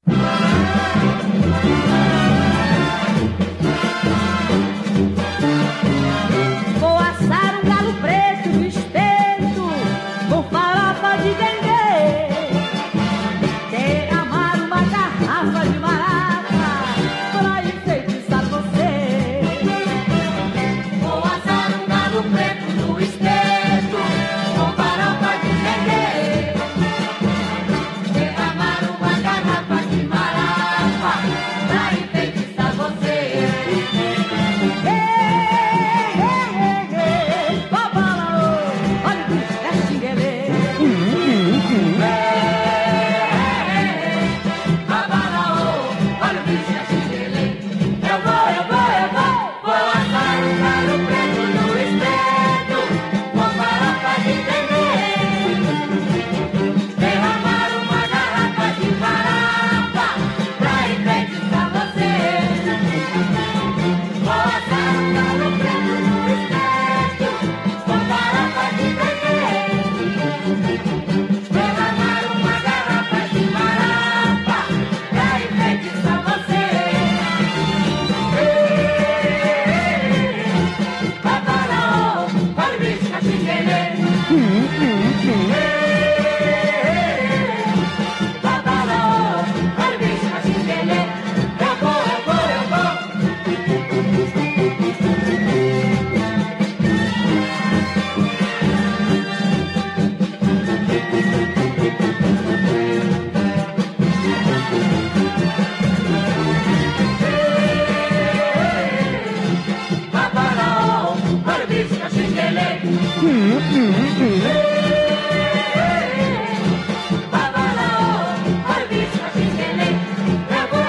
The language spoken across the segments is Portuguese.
Vou assar um galo preto no espeto com farofa de dendê, derramar uma garrafa de marapa pra enfeitiçar você. Vou assar um galo preto no espeto com farofa de dendê, derramar uma garrafa de marapa pra enfeitiçar você.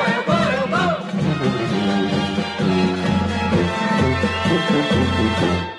Eu vou.